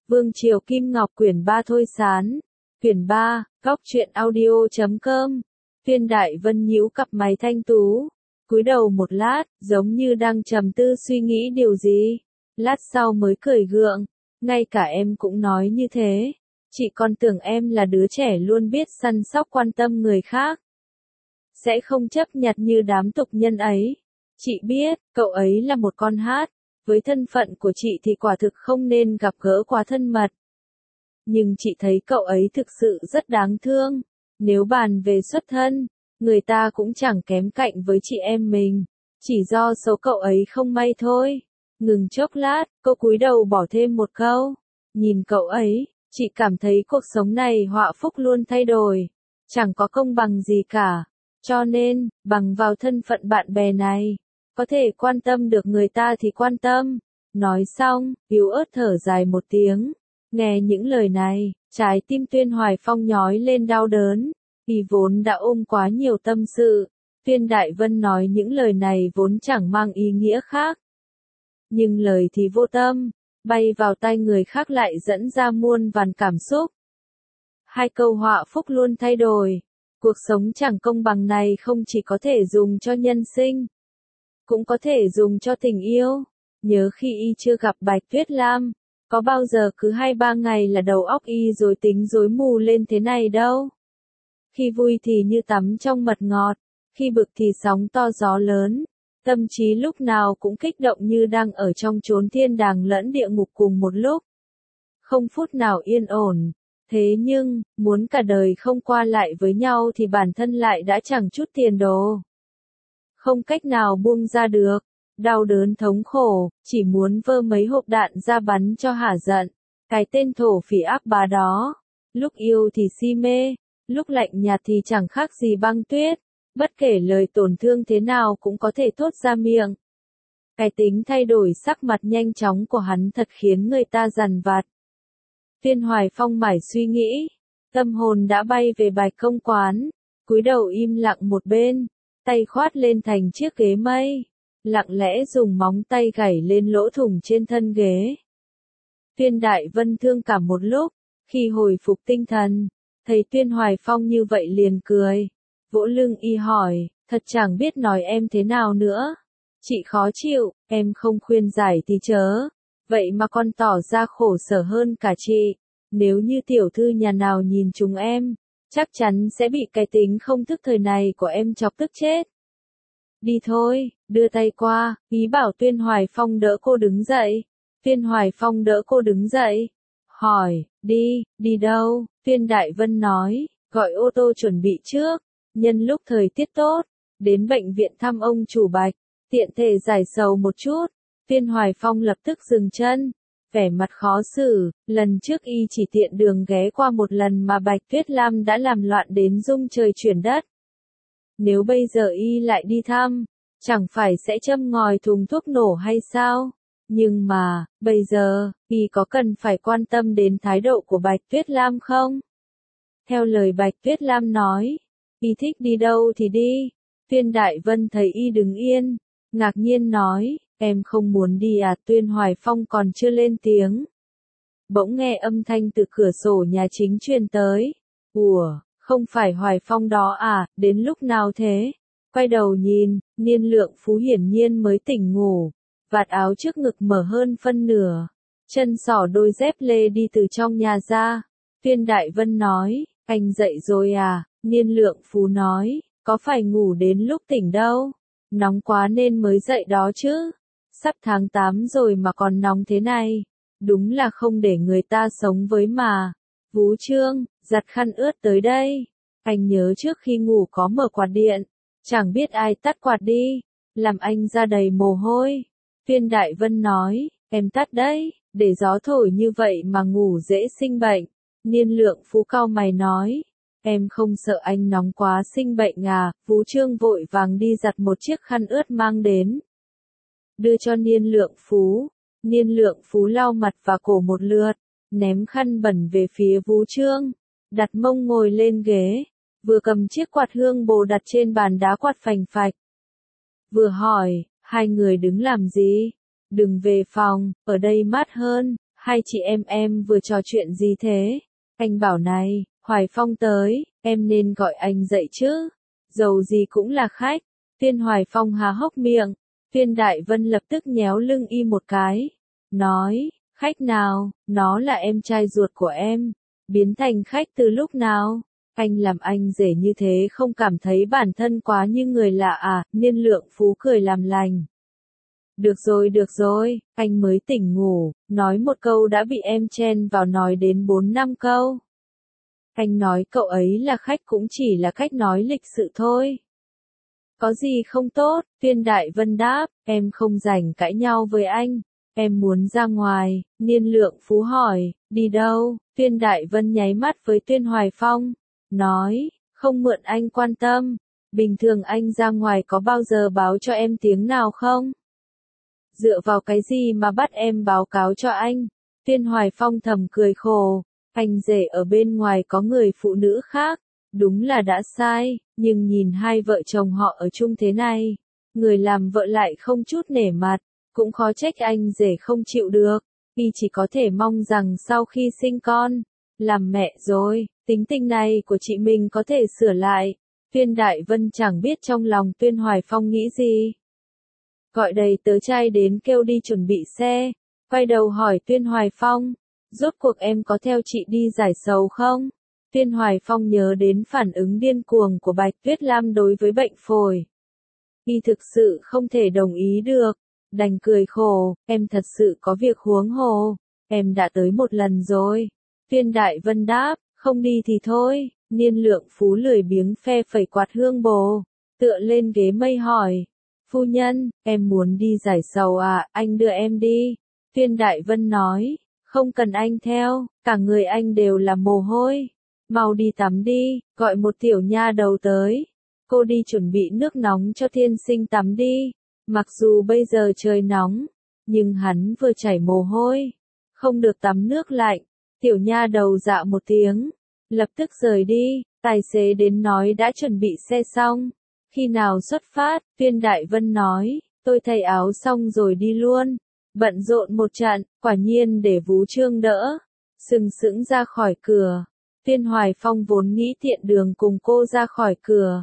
Vương Triều Kim Ngọc quyển 3 Thôi Sán. Quyển 3, Góc truyện audio.com. Viên Đại Vân nhíu cặp mày thanh tú, cúi đầu một lát, giống như đang trầm tư suy nghĩ điều gì. Lát sau mới cười gượng, ngay cả em cũng nói như thế. Chị còn tưởng em là đứa trẻ luôn biết săn sóc quan tâm người khác, sẽ không chấp nhặt như đám tục nhân ấy. Chị biết, cậu ấy là một con hát, với thân phận của chị thì quả thực không nên gặp gỡ quá thân mật. Nhưng chị thấy cậu ấy thực sự rất đáng thương. Nếu bàn về xuất thân, người ta cũng chẳng kém cạnh với chị em mình. Chỉ do số cậu ấy không may thôi. Ngừng chốc lát, cô cúi đầu bỏ thêm một câu. Nhìn cậu ấy, chị cảm thấy cuộc sống này họa phúc luôn thay đổi. Chẳng có công bằng gì cả. Cho nên, bằng vào thân phận bạn bè này, có thể quan tâm được người ta thì quan tâm. Nói xong, yếu ớt thở dài một tiếng. Nghe những lời này, trái tim Tuyên Hoài Phong nhói lên đau đớn. Vì vốn đã ôm quá nhiều tâm sự, Tuyên Đại Vân nói những lời này vốn chẳng mang ý nghĩa khác. Nhưng lời thì vô tâm, bay vào tai người khác lại dẫn ra muôn vàn cảm xúc. Hai câu họa phúc luôn thay đổi. Cuộc sống chẳng công bằng này không chỉ có thể dùng cho nhân sinh, cũng có thể dùng cho tình yêu. Nhớ khi y chưa gặp Bạch Tuyết Lam, có bao giờ cứ 2-3 ngày là đầu óc y rối tính rối mù lên thế này đâu. Khi vui thì như tắm trong mật ngọt, khi bực thì sóng to gió lớn, tâm trí lúc nào cũng kích động như đang ở trong chốn thiên đàng lẫn địa ngục cùng một lúc. Không phút nào yên ổn. Thế nhưng, muốn cả đời không qua lại với nhau thì bản thân lại đã chẳng chút tiền đồ. Không cách nào buông ra được. Đau đớn thống khổ, chỉ muốn vơ mấy hộp đạn ra bắn cho hả giận. Cái tên thổ phỉ ác bá đó. Lúc yêu thì si mê, lúc lạnh nhạt thì chẳng khác gì băng tuyết. Bất kể lời tổn thương thế nào cũng có thể thốt ra miệng. Cái tính thay đổi sắc mặt nhanh chóng của hắn thật khiến người ta dằn vặt. Tuyên Hoài Phong mải suy nghĩ, tâm hồn đã bay về Bạch Công Quán, cúi đầu im lặng một bên, tay khoát lên thành chiếc ghế mây, lặng lẽ dùng móng tay gảy lên lỗ thủng trên thân ghế. Tuyên Đại Vân thương cảm một lúc, khi hồi phục tinh thần, thấy Tuyên Hoài Phong như vậy liền cười, vỗ lưng y hỏi, thật chẳng biết nói em thế nào nữa. Chị khó chịu, em không khuyên giải thì chớ. Vậy mà con tỏ ra khổ sở hơn cả chị. Nếu như tiểu thư nhà nào nhìn chúng em, chắc chắn sẽ bị cái tính không thức thời này của em chọc tức chết. Đi thôi, đưa tay qua, ý bảo Tuyên Hoài Phong đỡ cô đứng dậy. Tuyên Hoài Phong đỡ cô đứng dậy. Hỏi, đi đâu? Tuyên Đại Vân nói, gọi ô tô chuẩn bị trước. Nhân lúc thời tiết tốt, đến bệnh viện thăm ông chủ Bạch, tiện thể giải sầu một chút. Tuyên Hoài Phong lập tức dừng chân, vẻ mặt khó xử, lần trước y chỉ tiện đường ghé qua một lần mà Bạch Tuyết Lam đã làm loạn đến rung trời chuyển đất. Nếu bây giờ y lại đi thăm, chẳng phải sẽ châm ngòi thùng thuốc nổ hay sao? Nhưng mà, bây giờ, y có cần phải quan tâm đến thái độ của Bạch Tuyết Lam không? Theo lời Bạch Tuyết Lam nói, y thích đi đâu thì đi. Tuyên Đại Vân thấy y đứng yên, ngạc nhiên nói, em không muốn đi à? Tuyên Hoài Phong còn chưa lên tiếng. Bỗng nghe âm thanh từ cửa sổ nhà chính truyền tới. Ủa, không phải Hoài Phong đó à, đến lúc nào thế? Quay đầu nhìn, Niên Lượng Phú hiển nhiên mới tỉnh ngủ. Vạt áo trước ngực mở hơn phân nửa. Chân xỏ đôi dép lê đi từ trong nhà ra. Tuyên Đại Vân nói, anh dậy rồi à? Niên Lượng Phú nói, có phải ngủ đến lúc tỉnh đâu. Nóng quá nên mới dậy đó chứ. Sắp tháng 8 rồi mà còn nóng thế này. Đúng là không để người ta sống với mà. Vú Trương, giặt khăn ướt tới đây. Anh nhớ trước khi ngủ có mở quạt điện. Chẳng biết ai tắt quạt đi. Làm anh ra đầy mồ hôi. Tuyên Đại Vân nói, em tắt đấy, để gió thổi như vậy mà ngủ dễ sinh bệnh. Niên Lượng Phú cau mày nói, em không sợ anh nóng quá sinh bệnh à? Vú Trương vội vàng đi giặt một chiếc khăn ướt mang đến, đưa cho Niên Lượng Phú. Niên Lượng Phú lau mặt và cổ một lượt, ném khăn bẩn về phía Vú Trương, đặt mông ngồi lên ghế, vừa cầm chiếc quạt hương bồ đặt trên bàn đá quạt phành phạch. Vừa hỏi, hai người đứng làm gì? Đừng về phòng, ở đây mát hơn. hai chị em vừa trò chuyện gì thế? Anh bảo này, Hoài Phong tới, em nên gọi anh dậy chứ. Dầu gì cũng là khách. Viên Hoài Phong há hốc miệng. Viên Đại Vân lập tức nhéo lưng y một cái. Nói, khách nào, nó là em trai ruột của em. Biến thành khách từ lúc nào? Anh làm anh rể như thế không cảm thấy bản thân quá như người lạ à? Niên Lượng Phú cười làm lành. Được rồi, anh mới tỉnh ngủ, nói một câu đã bị em chen vào nói đến 4-5 câu. Anh nói cậu ấy là khách cũng chỉ là cách nói lịch sự thôi. Có gì không tốt, Viên Đại Vân đáp, em không rảnh cãi nhau với anh, em muốn ra ngoài. Niên Lượng Phú hỏi, đi đâu? Viên Đại Vân nháy mắt với Tuyên Hoài Phong, nói, không mượn anh quan tâm, bình thường anh ra ngoài có bao giờ báo cho em tiếng nào không? Dựa vào cái gì mà bắt em báo cáo cho anh? Tuyên Hoài Phong thầm cười khổ, anh rể ở bên ngoài có người phụ nữ khác, đúng là đã sai, nhưng nhìn hai vợ chồng họ ở chung thế này, người làm vợ lại không chút nể mặt, cũng khó trách anh rể không chịu được, y chỉ có thể mong rằng sau khi sinh con, làm mẹ rồi, tính tình này của chị mình có thể sửa lại. Viên Đại Vân chẳng biết trong lòng Tuyên Hoài Phong nghĩ gì. Gọi đầy tớ trai đến kêu đi chuẩn bị xe, quay đầu hỏi Tuyên Hoài Phong, rốt cuộc em có theo chị đi giải sầu không? Tuyên Hoài Phong nhớ đến phản ứng điên cuồng của Bạch Tuyết Lam đối với bệnh phổi. Y thực sự không thể đồng ý được, đành cười khổ, em thật sự có việc huống hồ, em đã tới một lần rồi. Viên Đại Vân đáp, không đi thì thôi. Niên Lượng Phú lười biếng phe phẩy quạt hương bồ, tựa lên ghế mây hỏi, phu nhân, em muốn đi giải sầu à, anh đưa em đi. Viên Đại Vân nói, không cần anh theo, cả người anh đều là mồ hôi. Mau đi tắm đi, gọi một tiểu nha đầu tới. Cô đi chuẩn bị nước nóng cho tiên sinh tắm đi. Mặc dù bây giờ trời nóng, nhưng hắn vừa chảy mồ hôi, không được tắm nước lạnh. Tiểu nha đầu dạ một tiếng, lập tức rời đi. Tài xế đến nói đã chuẩn bị xe xong. Khi nào xuất phát? Viên Đại Vân nói, tôi thay áo xong rồi đi luôn. Bận rộn một trận, quả nhiên để Vú Trương đỡ. Sừng sững ra khỏi cửa. Viên Hoài Phong vốn nghĩ tiện đường cùng cô ra khỏi cửa.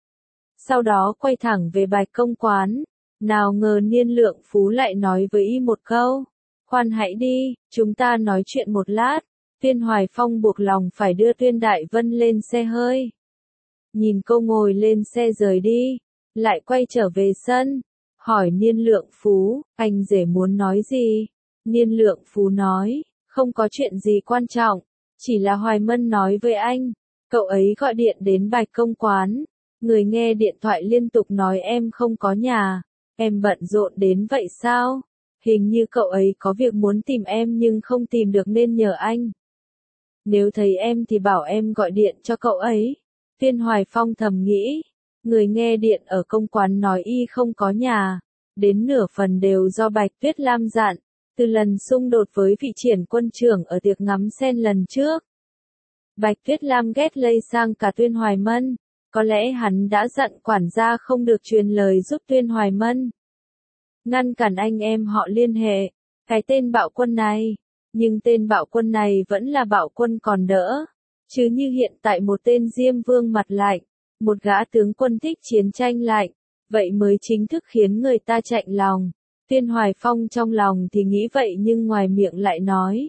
Sau đó quay thẳng về Bạch Công quán. Nào ngờ Niên Lượng Phú lại nói với y một câu. Khoan hãy đi, chúng ta nói chuyện một lát. Viên Hoài Phong buộc lòng phải đưa Tuyên Đại Vân lên xe hơi. Nhìn cô ngồi lên xe rời đi, lại quay trở về sân, hỏi Niên Lượng Phú, anh rể muốn nói gì? Niên Lượng Phú nói, không có chuyện gì quan trọng, chỉ là Hoài Mân nói với anh, cậu ấy gọi điện đến Bạch Công quán, người nghe điện thoại liên tục nói em không có nhà, em bận rộn đến vậy sao? Hình như cậu ấy có việc muốn tìm em nhưng không tìm được nên nhờ anh. Nếu thấy em thì bảo em gọi điện cho cậu ấy. Viên Hoài Phong thầm nghĩ, người nghe điện ở công quán nói y không có nhà, đến nửa phần đều do Bạch Tuyết Lam dặn, từ lần xung đột với vị triển quân trưởng ở tiệc ngắm sen lần trước. Bạch Tuyết Lam ghét lây sang cả Tuyên Hoài Mân, có lẽ hắn đã dặn quản gia không được truyền lời giúp Tuyên Hoài Mân. Ngăn cản anh em họ liên hệ, cái tên Bạo Quân này, nhưng tên Bạo Quân này vẫn là Bạo Quân còn đỡ. Chứ như hiện tại một tên Diêm Vương mặt lạnh, một gã tướng quân thích chiến tranh lạnh, vậy mới chính thức khiến người ta chạnh lòng. Tuyên Hoài Phong trong lòng thì nghĩ vậy nhưng ngoài miệng lại nói.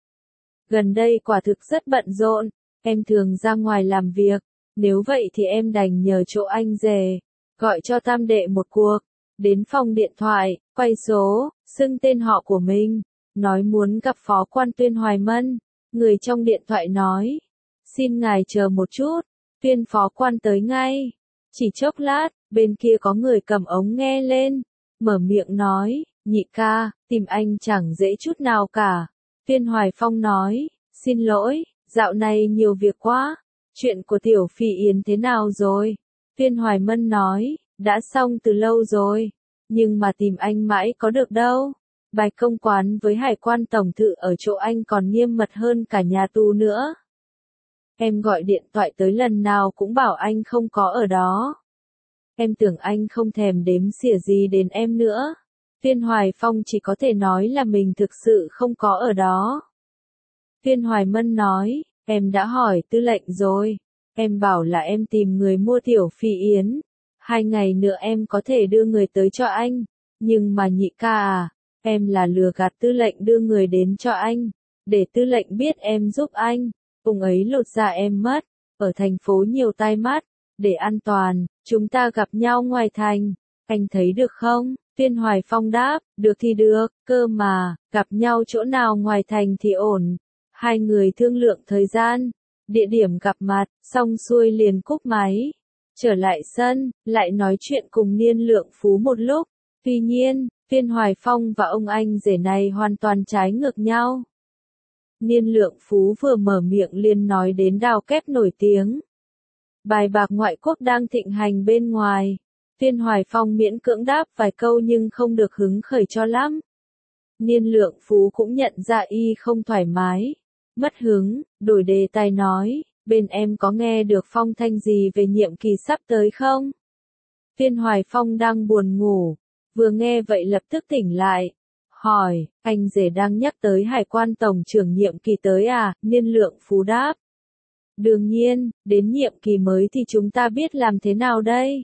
Gần đây quả thực rất bận rộn, em thường ra ngoài làm việc, nếu vậy thì em đành nhờ chỗ anh rể, gọi cho tam đệ một cuộc, đến phòng điện thoại, quay số, xưng tên họ của mình, nói muốn gặp phó quan Tuyên Hoài Mân, người trong điện thoại nói. Xin ngài chờ một chút, Viên phó quan tới ngay. Chỉ chốc lát, bên kia có người cầm ống nghe lên, mở miệng nói, nhị ca, tìm anh chẳng dễ chút nào cả. Viên Hoài Phong nói, xin lỗi, dạo này nhiều việc quá, chuyện của Tiểu Phi Yến thế nào rồi? Viên Hoài Mân nói, đã xong từ lâu rồi, nhưng mà tìm anh mãi có được đâu. Bạch Công quán với Hải quan tổng thự ở chỗ anh còn nghiêm mật hơn cả nhà tù nữa. Em gọi điện thoại tới lần nào cũng bảo anh không có ở đó. Em tưởng anh không thèm đếm xỉa gì đến em nữa. Phiên Hoài Phong chỉ có thể nói là mình thực sự không có ở đó. Phiên Hoài Mân nói, em đã hỏi tư lệnh rồi. Em bảo là em tìm người mua Tiểu Phi Yến. 2 ngày nữa em có thể đưa người tới cho anh. Nhưng mà nhị ca à, em là lừa gạt tư lệnh đưa người đến cho anh. Để tư lệnh biết em giúp anh. Ông ấy lột da em mất. Ở thành phố nhiều tai mắt. Để an toàn, chúng ta gặp nhau ngoài thành. Anh thấy được không? Phiên Hoài Phong đáp, được thì được, cơ mà, gặp nhau chỗ nào ngoài thành thì ổn. 2 người thương lượng thời gian, địa điểm gặp mặt, xong xuôi liền cúp máy. Trở lại sân, lại nói chuyện cùng Niên Lượng Phú một lúc. Tuy nhiên, Phiên Hoài Phong và ông anh rể này hoàn toàn trái ngược nhau. Niên Lượng Phú vừa mở miệng liền nói đến đào kép nổi tiếng. Bài bạc ngoại quốc đang thịnh hành bên ngoài. Phiên Hoài Phong miễn cưỡng đáp vài câu nhưng không được hứng khởi cho lắm. Niên Lượng Phú cũng nhận ra y không thoải mái. Mất hứng, đổi đề tài nói, bên em có nghe được phong thanh gì về nhiệm kỳ sắp tới không? Phiên Hoài Phong đang buồn ngủ, vừa nghe vậy lập tức tỉnh lại. Hỏi, anh rể đang nhắc tới Hải quan tổng trưởng nhiệm kỳ tới à? Niên Lượng Phú đáp. Đương nhiên, đến nhiệm kỳ mới thì chúng ta biết làm thế nào đây?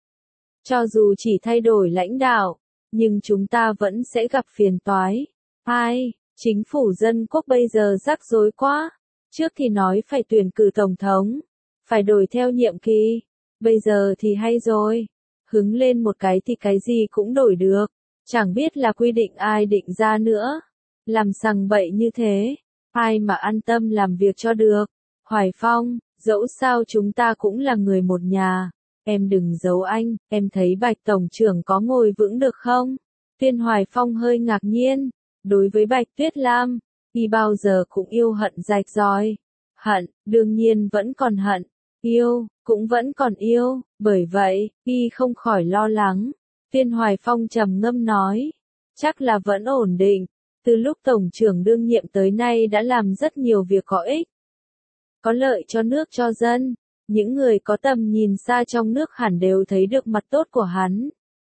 Cho dù chỉ thay đổi lãnh đạo, nhưng chúng ta vẫn sẽ gặp phiền toái. Ai, chính phủ dân quốc bây giờ rắc rối quá. Trước thì nói phải tuyển cử tổng thống, phải đổi theo nhiệm kỳ. Bây giờ thì hay rồi. Hứng lên một cái thì cái gì cũng đổi được. Chẳng biết là quy định ai định ra nữa. Làm sằng bậy như thế, ai mà an tâm làm việc cho được. Hoài Phong, dẫu sao chúng ta cũng là người một nhà. Em đừng giấu anh, em thấy Bạch Tổng trưởng có ngồi vững được không? Phiên Hoài Phong hơi ngạc nhiên. Đối với Bạch Tuyết Lam, y bao giờ cũng yêu hận rạch ròi. Hận, đương nhiên vẫn còn hận. Yêu, cũng vẫn còn yêu. Bởi vậy, y không khỏi lo lắng. Phiên Hoài Phong trầm ngâm nói. Chắc là vẫn ổn định. Từ lúc Tổng trưởng đương nhiệm tới nay đã làm rất nhiều việc có ích. Có lợi cho nước cho dân. Những người có tầm nhìn xa trong nước hẳn đều thấy được mặt tốt của hắn.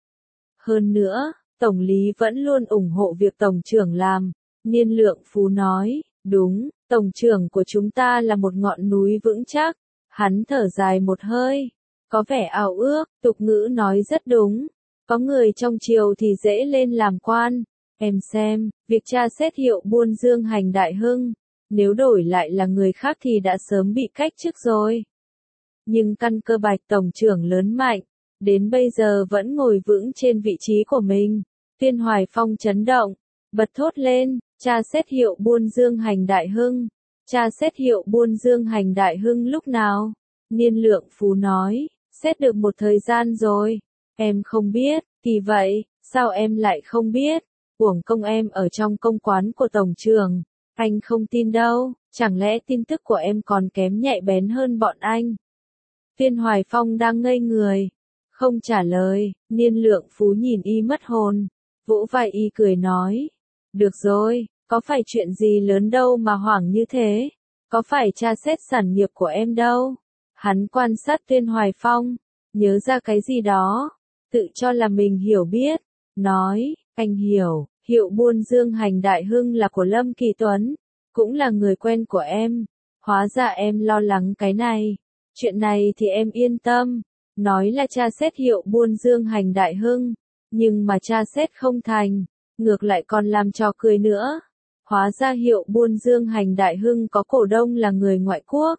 Hơn nữa, Tổng lý vẫn luôn ủng hộ việc Tổng trưởng làm. Niên Lượng Phú nói, đúng, Tổng trưởng của chúng ta là một ngọn núi vững chắc. Hắn thở dài một hơi. Có vẻ ao ước, tục ngữ nói rất đúng. Có người trong triều thì dễ lên làm quan. Em xem, việc tra xét hiệu buôn Dương Hành Đại Hưng. Nếu đổi lại là người khác thì đã sớm bị cách chức rồi. Nhưng căn cơ Bạch Tổng trưởng lớn mạnh, đến bây giờ vẫn ngồi vững trên vị trí của mình. Phiên Hoài Phong chấn động, bật thốt lên, tra xét hiệu buôn Dương Hành Đại Hưng. Tra xét hiệu buôn Dương Hành Đại Hưng lúc nào? Niên Lượng Phú nói, xét được một thời gian rồi. Em không biết, kỳ vậy, sao em lại không biết? Uổng công em ở trong công quán của Tổng trưởng. Anh không tin đâu, chẳng lẽ tin tức của em còn kém nhạy bén hơn bọn anh? Phiên Hoài Phong đang ngây người, không trả lời. Niên Lượng Phú nhìn y mất hồn, vỗ vai y cười nói. Được rồi, có phải chuyện gì lớn đâu mà hoảng như thế? Có phải tra xét sản nghiệp của em đâu? Hắn quan sát Phiên Hoài Phong, nhớ ra cái gì đó, tự cho là mình hiểu biết, nói, anh hiểu, hiệu buôn Dương Hành Đại Hưng là của Lâm Kỳ Tuấn, cũng là người quen của em. Hóa ra em lo lắng cái này. Chuyện này thì em yên tâm, nói là tra xét hiệu buôn Dương Hành Đại Hưng, nhưng mà tra xét không thành, ngược lại còn làm trò cười nữa. Hóa ra hiệu buôn Dương Hành Đại Hưng có cổ đông là người ngoại quốc.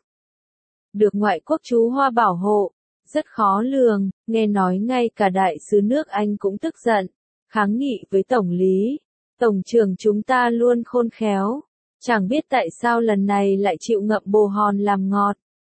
Được ngoại quốc chú Hoa bảo hộ, rất khó lường, nghe nói ngay cả đại sứ nước Anh cũng tức giận, kháng nghị với Tổng lý. Tổng trưởng chúng ta luôn khôn khéo, chẳng biết tại sao lần này lại chịu ngậm bồ hòn làm ngọt.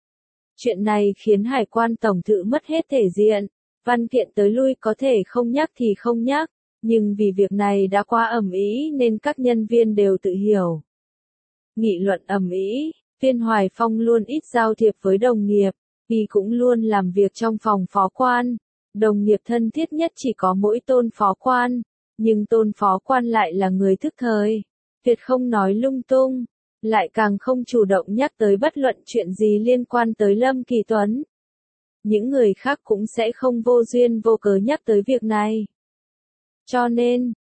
Chuyện này khiến Hải quan Tổng thự mất hết thể diện, văn kiện tới lui có thể không nhắc thì không nhắc, nhưng vì việc này đã quá ầm ĩ nên các nhân viên đều tự hiểu. Nghị luận ầm ĩ, Phiên Hoài Phong luôn ít giao thiệp với đồng nghiệp, y cũng luôn làm việc trong phòng phó quan. Đồng nghiệp thân thiết nhất chỉ có mỗi Tôn phó quan, nhưng Tôn phó quan lại là người thức thời, tuyệt không nói lung tung, lại càng không chủ động nhắc tới bất luận chuyện gì liên quan tới Lâm Kỳ Tuấn. Những người khác cũng sẽ không vô duyên vô cớ nhắc tới việc này. Cho nên,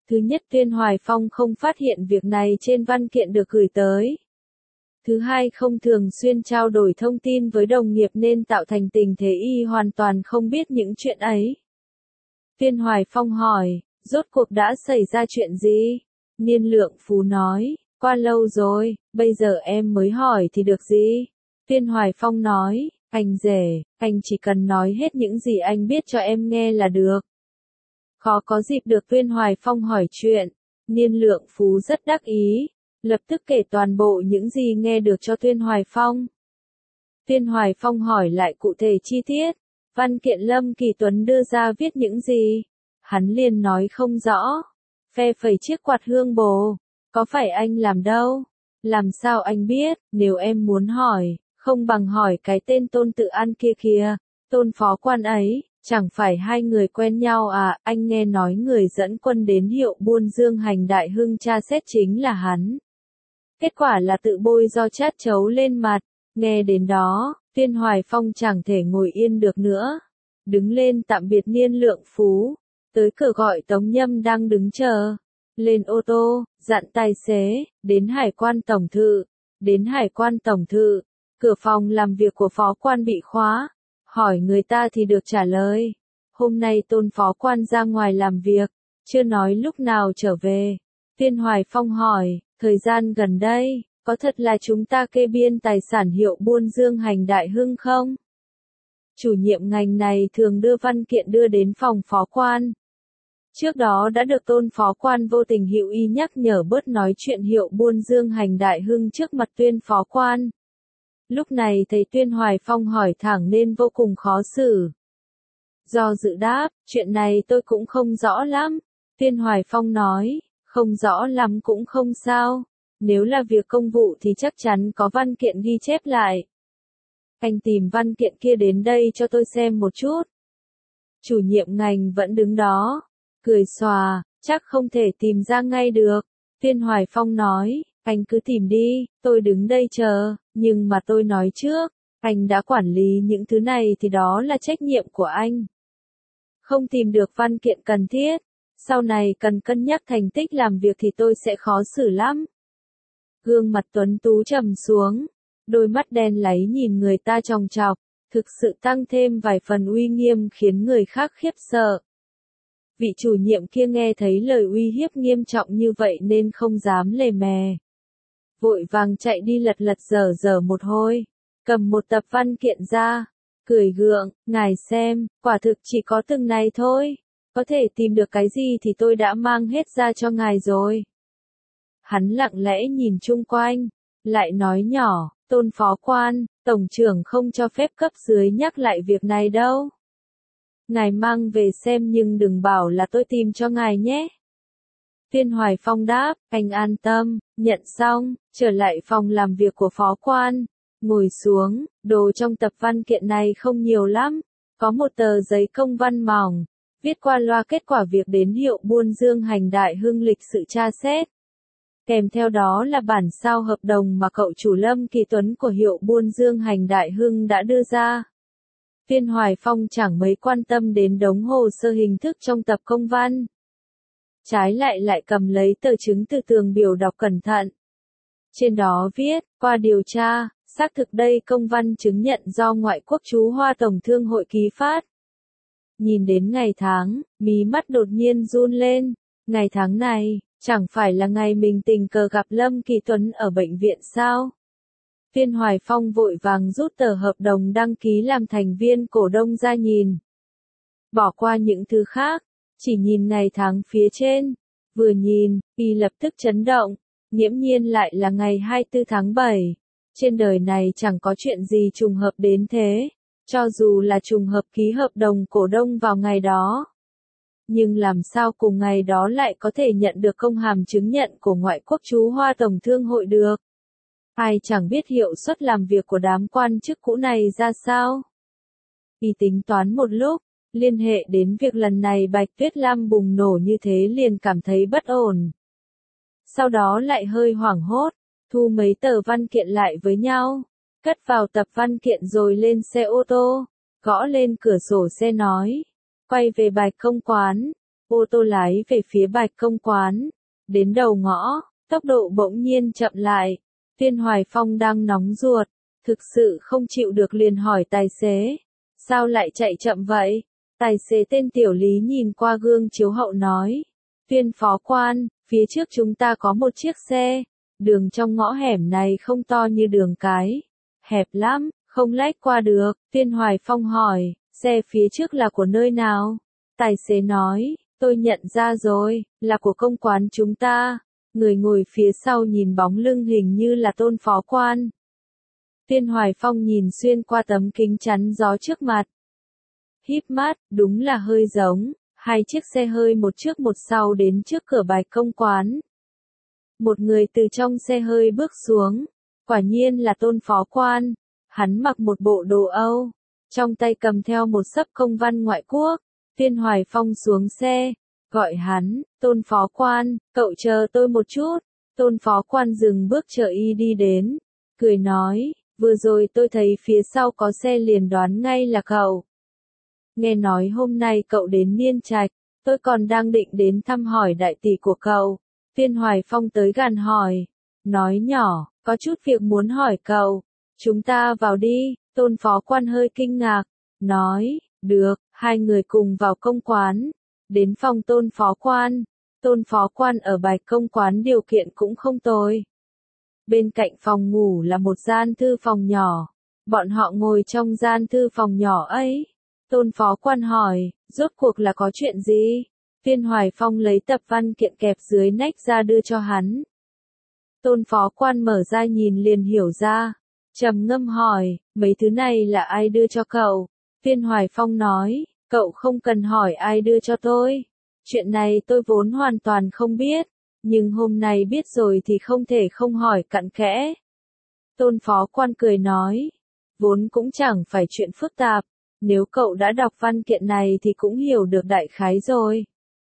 Thứ nhất, Tuyên Hoài Phong không phát hiện việc này trên văn kiện được gửi tới. Thứ hai, không thường xuyên trao đổi thông tin với đồng nghiệp nên tạo thành tình thế y hoàn toàn không biết những chuyện ấy. Tuyên Hoài Phong hỏi, rốt cuộc đã xảy ra chuyện gì? Niên Lượng Phú nói, qua lâu rồi, bây giờ em mới hỏi thì được gì? Tuyên Hoài Phong nói, anh rể, anh chỉ cần nói hết những gì anh biết cho em nghe là được. Khó có dịp được Tuyên Hoài Phong hỏi chuyện, Niên Lượng Phú rất đắc ý, lập tức kể toàn bộ những gì nghe được cho Tuyên Hoài Phong. Tuyên Hoài Phong hỏi lại cụ thể chi tiết, văn kiện Lâm Kỳ Tuấn đưa ra viết những gì? Hắn liền nói không rõ, phe phẩy chiếc quạt hương bồ, có phải anh làm đâu? Làm sao anh biết, nếu em muốn hỏi, không bằng hỏi cái tên Tôn Tự An kia kìa, Tôn phó quan ấy, chẳng phải hai người quen nhau à, anh nghe nói người dẫn quân đến Hiệu Buôn Dương hành Đại Hưng tra xét chính là hắn. Kết quả là tự bôi do chát chấu lên mặt, nghe đến đó, Tuyên Hoài Phong chẳng thể ngồi yên được nữa. Đứng lên tạm biệt Niên Lượng Phú, tới cửa gọi Tống Nhâm đang đứng chờ. Lên ô tô, dặn tài xế, đến Hải quan Tổng Thự. Đến Hải quan Tổng Thự, cửa phòng làm việc của phó quan bị khóa. Hỏi người ta thì được trả lời. Hôm nay Tôn phó quan ra ngoài làm việc, chưa nói lúc nào trở về. Tuyên Hoài Phong hỏi, thời gian gần đây, có thật là chúng ta kê biên tài sản Hiệu Buôn Dương hành Đại Hưng không? Chủ nhiệm ngành này thường đưa văn kiện đưa đến phòng phó quan. Trước đó đã được Tôn phó quan vô tình hữu ý nhắc nhở bớt nói chuyện Hiệu Buôn Dương hành Đại Hưng trước mặt Tuyên phó quan. Lúc này thấy Tuyên Hoài Phong hỏi thẳng nên vô cùng khó xử. Do dự đáp, chuyện này tôi cũng không rõ lắm. Tuyên Hoài Phong nói, không rõ lắm cũng không sao. Nếu là việc công vụ thì chắc chắn có văn kiện ghi chép lại. Anh tìm văn kiện kia đến đây cho tôi xem một chút. Chủ nhiệm ngành vẫn đứng đó, cười xòa, chắc không thể tìm ra ngay được. Tuyên Hoài Phong nói, anh cứ tìm đi, tôi đứng đây chờ, nhưng mà tôi nói trước, anh đã quản lý những thứ này thì đó là trách nhiệm của anh. Không tìm được văn kiện cần thiết, sau này cần cân nhắc thành tích làm việc thì tôi sẽ khó xử lắm. Gương mặt tuấn tú trầm xuống, đôi mắt đen láy nhìn người ta chòng chọc, thực sự tăng thêm vài phần uy nghiêm khiến người khác khiếp sợ. Vị chủ nhiệm kia nghe thấy lời uy hiếp nghiêm trọng như vậy nên không dám lề mè. Vội vàng chạy đi lật dở một hồi, cầm một tập văn kiện ra, cười gượng, ngài xem, quả thực chỉ có từng này thôi, có thể tìm được cái gì thì tôi đã mang hết ra cho ngài rồi. Hắn lặng lẽ nhìn chung quanh, lại nói nhỏ, Tôn phó quan, tổng trưởng không cho phép cấp dưới nhắc lại việc này đâu. Ngài mang về xem nhưng đừng bảo là tôi tìm cho ngài nhé. Tuyên Hoài Phong đáp, anh an tâm, nhận xong, trở lại phòng làm việc của phó quan, ngồi xuống, đồ trong tập văn kiện này không nhiều lắm, có một tờ giấy công văn mỏng, viết qua loa kết quả việc đến Hiệu Buôn Dương hành Đại Hưng lịch sự tra xét. Kèm theo đó là bản sao hợp đồng mà cậu chủ Lâm Kỳ Tuấn của Hiệu Buôn Dương hành Đại Hưng đã đưa ra. Tuyên Hoài Phong chẳng mấy quan tâm đến đống hồ sơ hình thức trong tập công văn. Trái lại cầm lấy tờ chứng từ tường biểu đọc cẩn thận. Trên đó viết, qua điều tra, xác thực đây công văn chứng nhận do Ngoại quốc chú Hoa Tổng Thương hội ký phát. Nhìn đến ngày tháng, mí mắt đột nhiên run lên. Ngày tháng này, chẳng phải là ngày mình tình cờ gặp Lâm Kỳ Tuấn ở bệnh viện sao? Tuyên Hoài Phong vội vàng rút tờ hợp đồng đăng ký làm thành viên cổ đông ra nhìn. Bỏ qua những thứ khác, chỉ nhìn ngày tháng phía trên. Vừa nhìn, y lập tức chấn động, nghiễm nhiên lại là ngày 24 tháng 7. Trên đời này chẳng có chuyện gì trùng hợp đến thế, cho dù là trùng hợp ký hợp đồng cổ đông vào ngày đó. Nhưng làm sao cùng ngày đó lại có thể nhận được công hàm chứng nhận của Ngoại quốc chú Hoa Tổng Thương hội được? Ai chẳng biết hiệu suất làm việc của đám quan chức cũ này ra sao? Y tính toán một lúc, liên hệ đến việc lần này Bạch Tuyết Lam bùng nổ như thế liền cảm thấy bất ổn. Sau đó lại hơi hoảng hốt, thu mấy tờ văn kiện lại với nhau, cất vào tập văn kiện rồi lên xe ô tô, gõ lên cửa sổ xe nói, quay về Bạch Công Quán, ô tô lái về phía Bạch Công Quán. Đến đầu ngõ, tốc độ bỗng nhiên chậm lại. Viên Hoài Phong đang nóng ruột, thực sự không chịu được liền hỏi tài xế. Sao lại chạy chậm vậy? Tài xế tên Tiểu Lý nhìn qua gương chiếu hậu nói. Viên phó quan, phía trước chúng ta có một chiếc xe. Đường trong ngõ hẻm này không to như đường cái. Hẹp lắm, không lách qua được. Viên Hoài Phong hỏi, xe phía trước là của nơi nào? Tài xế nói, tôi nhận ra rồi, là của công quán chúng ta. Người ngồi phía sau nhìn bóng lưng hình như là Tôn phó quan. Viên Hoài Phong nhìn xuyên qua tấm kính chắn gió trước mặt. Híp mắt, đúng là hơi giống, hai chiếc xe hơi một trước một sau đến trước cửa Bạch Công Quán. Một người từ trong xe hơi bước xuống, quả nhiên là Tôn phó quan. Hắn mặc một bộ đồ Âu, trong tay cầm theo một xấp công văn ngoại quốc. Viên Hoài Phong xuống xe, gọi hắn, Tôn phó quan, cậu chờ tôi một chút. Tôn phó quan dừng bước chờ y đi đến, cười nói, vừa rồi tôi thấy phía sau có xe liền đoán ngay là cậu. Nghe nói hôm nay cậu đến Niên Trạch, tôi còn đang định đến thăm hỏi đại tỷ của cậu. Viên Hoài Phong tới gần hỏi, nói nhỏ, có chút việc muốn hỏi cậu. Chúng ta vào đi. Tôn phó quan hơi kinh ngạc, nói, được. Hai người cùng vào công quán, đến phòng Tôn phó quan. Tôn phó quan ở Bạch Công Quán điều kiện cũng không tồi. Bên cạnh phòng ngủ là một gian thư phòng nhỏ. Bọn họ ngồi trong gian thư phòng nhỏ ấy. Tôn phó quan hỏi, rốt cuộc là có chuyện gì? Viên Hoài Phong lấy tập văn kiện kẹp dưới nách ra đưa cho hắn. Tôn phó quan mở ra nhìn liền hiểu ra. Trầm ngâm hỏi, mấy thứ này là ai đưa cho cậu? Viên Hoài Phong nói, cậu không cần hỏi ai đưa cho tôi. Chuyện này tôi vốn hoàn toàn không biết, nhưng hôm nay biết rồi thì không thể không hỏi cặn kẽ. Tôn phó quan cười nói, vốn cũng chẳng phải chuyện phức tạp, nếu cậu đã đọc văn kiện này thì cũng hiểu được đại khái rồi.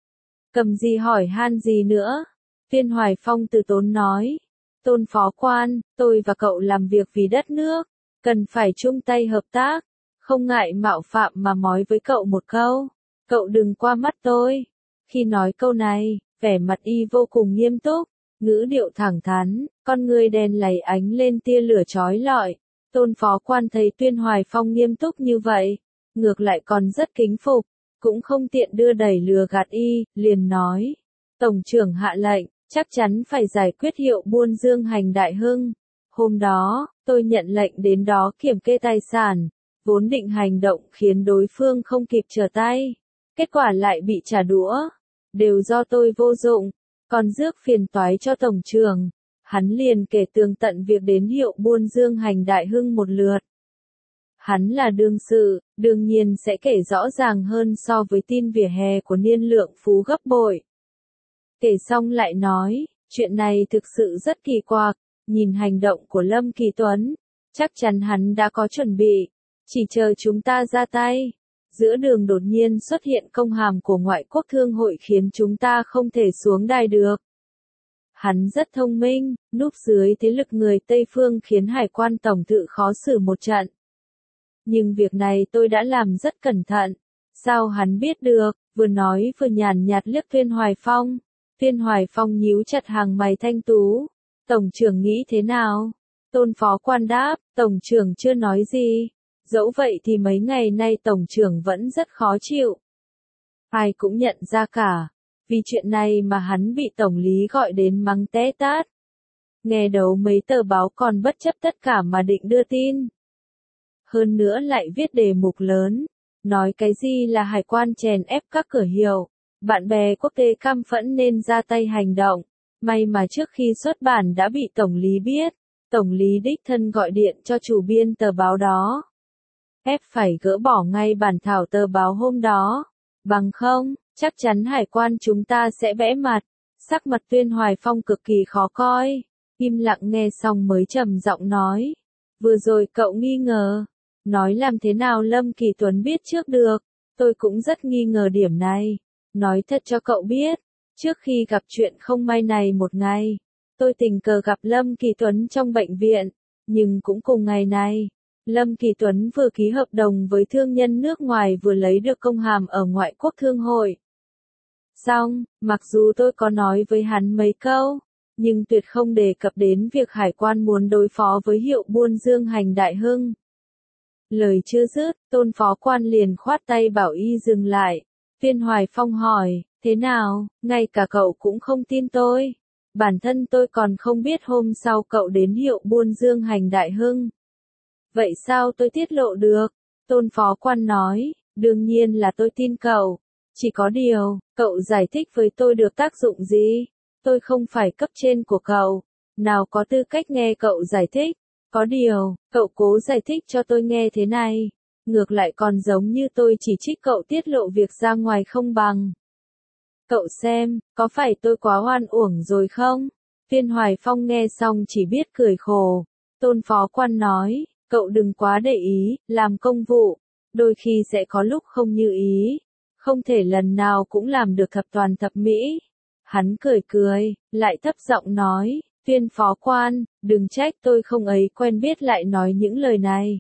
Cầm gì hỏi han gì nữa? Viên Hoài Phong từ tốn nói, Tôn phó quan, tôi và cậu làm việc vì đất nước, cần phải chung tay hợp tác, không ngại mạo phạm mà nói với cậu một câu, cậu đừng qua mắt tôi. Khi nói câu này, vẻ mặt y vô cùng nghiêm túc, ngữ điệu thẳng thắn, con người đen láy ánh lên tia lửa chói lọi. Tôn phó quan thấy Viên Hoài Phong nghiêm túc như vậy, ngược lại còn rất kính phục, cũng không tiện đưa đẩy lừa gạt y, liền nói, Tổng trưởng hạ lệnh, chắc chắn phải giải quyết Hiệu Buôn Dương Hành Đại Hưng. Hôm đó, tôi nhận lệnh đến đó kiểm kê tài sản, vốn định hành động khiến đối phương không kịp trở tay. Kết quả lại bị trả đũa. Đều do tôi vô dụng, còn rước phiền toái cho tổng trưởng. Hắn liền kể tường tận việc đến Hiệu Buôn Dương Hành Đại Hưng một lượt. Hắn là đương sự, đương nhiên sẽ kể rõ ràng hơn so với tin vỉa hè của Niên Lượng Phú gấp bội. Kể xong lại nói, chuyện này thực sự rất kỳ quặc, nhìn hành động của Lâm Kỳ Tuấn, chắc chắn hắn đã có chuẩn bị, chỉ chờ chúng ta ra tay. Giữa đường đột nhiên xuất hiện công hàm của Ngoại quốc Thương hội khiến chúng ta không thể xuống đài được. Hắn rất thông minh, núp dưới thế lực người Tây Phương khiến Hải quan tổng thự khó xử một trận. Nhưng việc này tôi đã làm rất cẩn thận. Sao hắn biết được? Vừa nói vừa nhàn nhạt liếc Viên Hoài Phong. Viên Hoài Phong nhíu chặt hàng mày thanh tú. Tổng trưởng nghĩ thế nào? Tôn phó quan đáp, tổng trưởng chưa nói gì. Dẫu vậy thì mấy ngày nay tổng trưởng vẫn rất khó chịu. Ai cũng nhận ra cả. Vì chuyện này mà hắn bị tổng lý gọi đến mắng té tát. Nghe đầu mấy tờ báo còn bất chấp tất cả mà định đưa tin. Hơn nữa lại viết đề mục lớn. Nói cái gì là hải quan chèn ép các cửa hiệu. Bạn bè quốc tế căm phẫn nên ra tay hành động. May mà trước khi xuất bản đã bị tổng lý biết. Tổng lý đích thân gọi điện cho chủ biên tờ báo đó. Ép phải gỡ bỏ ngay bản thảo tờ báo hôm đó. Bằng không, chắc chắn hải quan chúng ta sẽ bẽ mặt. Sắc mặt Viên Hoài Phong cực kỳ khó coi. Im lặng nghe xong mới trầm giọng nói. Vừa rồi cậu nghi ngờ. Nói làm thế nào Lâm Kỳ Tuấn biết trước được. Tôi cũng rất nghi ngờ điểm này. Nói thật cho cậu biết. Trước khi gặp chuyện không may này một ngày. Tôi tình cờ gặp Lâm Kỳ Tuấn trong bệnh viện. Nhưng cũng cùng ngày này. Lâm Kỳ Tuấn vừa ký hợp đồng với thương nhân nước ngoài vừa lấy được công hàm ở Ngoại quốc Thương hội. Xong, mặc dù tôi có nói với hắn mấy câu, nhưng tuyệt không đề cập đến việc hải quan muốn đối phó với Hiệu Buôn Dương Hành Đại Hưng. Lời chưa dứt, Tôn phó quan liền khoát tay bảo y dừng lại. Viên Hoài Phong hỏi, thế nào, ngay cả cậu cũng không tin tôi. Bản thân tôi còn không biết hôm sau cậu đến Hiệu Buôn Dương Hành Đại Hưng. Vậy sao tôi tiết lộ được? Tôn phó quan nói, đương nhiên là tôi tin cậu. Chỉ có điều, cậu giải thích với tôi được tác dụng gì? Tôi không phải cấp trên của cậu. Nào có tư cách nghe cậu giải thích. Có điều, cậu cố giải thích cho tôi nghe thế này. Ngược lại còn giống như tôi chỉ trích cậu tiết lộ việc ra ngoài không bằng. Cậu xem, có phải tôi quá oan uổng rồi không? Viên Hoài Phong nghe xong chỉ biết cười khổ. Tôn phó quan nói, cậu đừng quá để ý, làm công vụ. Đôi khi sẽ có lúc không như ý. Không thể lần nào cũng làm được thập toàn thập mỹ. Hắn cười cười, lại thấp giọng nói, Viên phó quan, đừng trách tôi không ấy quen biết lại nói những lời này.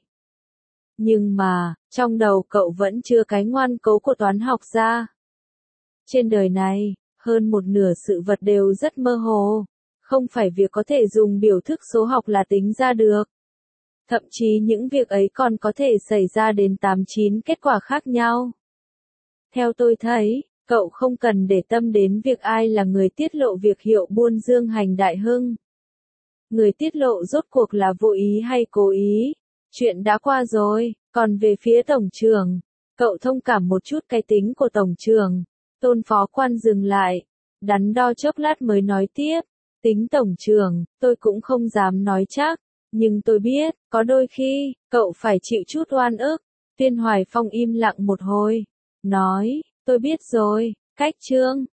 Nhưng mà, trong đầu cậu vẫn chưa cái ngoan cố của toán học ra. Trên đời này, hơn một nửa sự vật đều rất mơ hồ. Không phải việc có thể dùng biểu thức số học là tính ra được. Thậm chí những việc ấy còn có thể xảy ra đến 8-9 kết quả khác nhau. Theo tôi thấy, cậu không cần để tâm đến việc ai là người tiết lộ việc Hiệu Buôn Dương Hành Đại Hưng. Người tiết lộ rốt cuộc là vô ý hay cố ý. Chuyện đã qua rồi, còn về phía tổng trưởng, cậu thông cảm một chút cái tính của tổng trưởng. Tôn phó quan dừng lại, đắn đo chốc lát mới nói tiếp, tính tổng trưởng, tôi cũng không dám nói chắc, nhưng tôi biết, có đôi khi, cậu phải chịu chút oan ức. Viên Hoài Phong im lặng một hồi, nói, tôi biết rồi, cách chương.